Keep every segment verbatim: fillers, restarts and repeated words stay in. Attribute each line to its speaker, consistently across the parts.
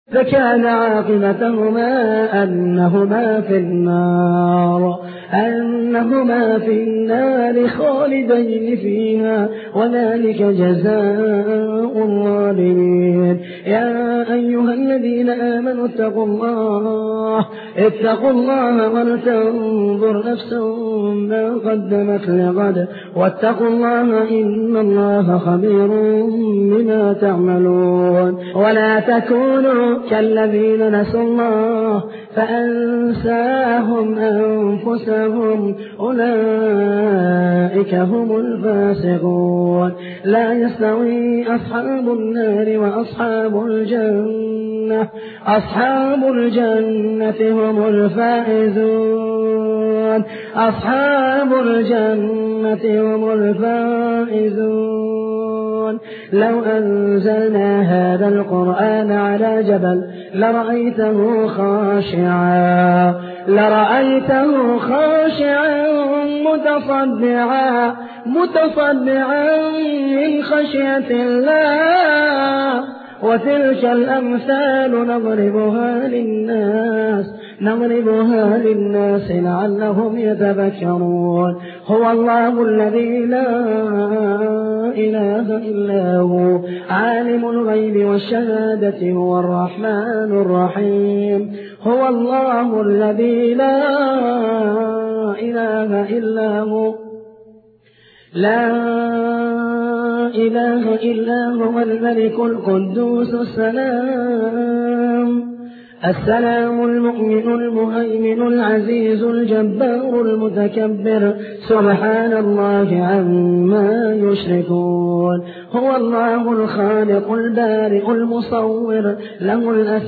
Speaker 1: فكان عاقبتهما أنهما في النار أنهما في النار خالدين فيها وذلك جزاء الظالمين. يا أيها الذين آمنوا اتقوا الله اتقوا الله ولتنظر نفس ما قدمت لغد واتقوا الله إن الله خبير بما تعملون. ولا تكونوا كالذين نسوا الله فأنساهم أنفسهم أولئك هم الفاسقون. لا يستوي أصحاب النار وأصحاب الجنة أصحاب الجنة هم الفائزون أصحاب الجنة هم الفائزون. لو أنزلنا هذا القرآن على جبل لرأيته خاشعا لرأيته خاشعا متصدعا متصدعا من خشية الله. وتلك الأمثال نضربها للناس نضربها للناس لعلهم يتذكرون. هو الله الذي لا إله إلا هو عالم الغيب والشهادة هو الرحمن الرحيم. هو الله الذي لا إله إلا هو لا إله إلا هو الملك القدوس السلام السلام المؤمن المهيمن العزيز الجبار المتكبر سبحان الله عما يشركون. هو الله الخالق البارئ المصور له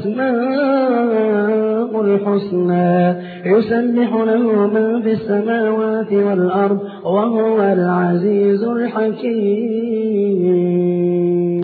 Speaker 1: الأسماء الحسنى يسبح له من في السماوات والأرض وهو العزيز الحكيم.